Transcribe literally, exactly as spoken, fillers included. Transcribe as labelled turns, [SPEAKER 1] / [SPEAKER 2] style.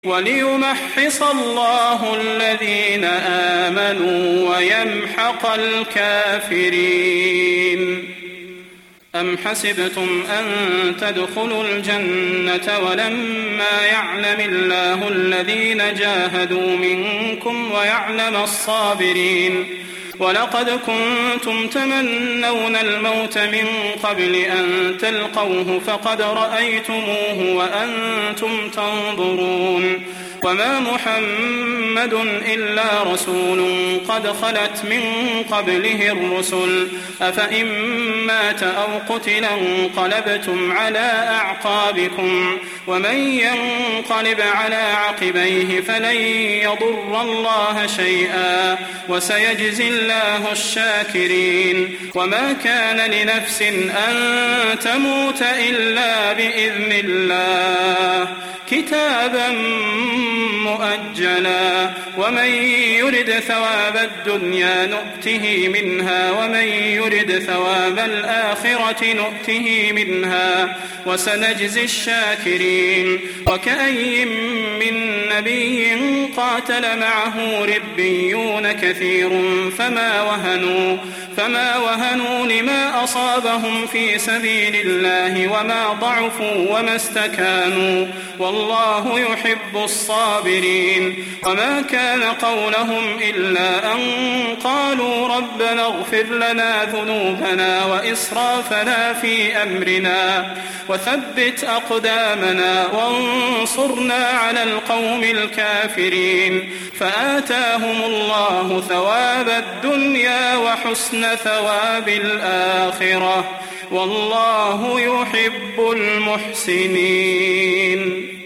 [SPEAKER 1] وليمحص الله الذين آمنوا ويمحق الكافرين. أم حسبتم أن تدخلوا الجنة ولما يعلم الله الذين جاهدوا منكم ويعلم الصابرين؟ ولقد كنتم تمنون الموت من قبل أن تلقوه فقد رأيتموه وأنتم تنظرون. وما محمد إلا رسول قد خلت من قبله الرسل أفإن مات أو قتل انقلبتم على أعقابكم ومن ينقلب على عقبيه فلن يضر الله شيئا وسيجزي الله الشاكرين. وما كان لنفس أن تموت إلا بإذن الله كتابا مؤجلا. ومن يرد ثواب الدنيا نؤته منها ومن يرد ثواب الآخرة نؤته منها وسنجزي الشاكرين. وكأي من نبي قاتل معه ربيون كثير فما وهنوا فما وهنوا لما أصابهم في سبيل الله وما ضعفوا وما استكانوا والله يحب الصابرين. وما كان قولهم إلا أن قالوا ربنا اغفر لنا ذنوبنا وإسرافنا في أمرنا وثبت أقدامنا وانصرنا على القوم الكافرين. فآتاهم الله ثواب الدنيا وحسن ثواب الآخرة والله يحب المحسنين.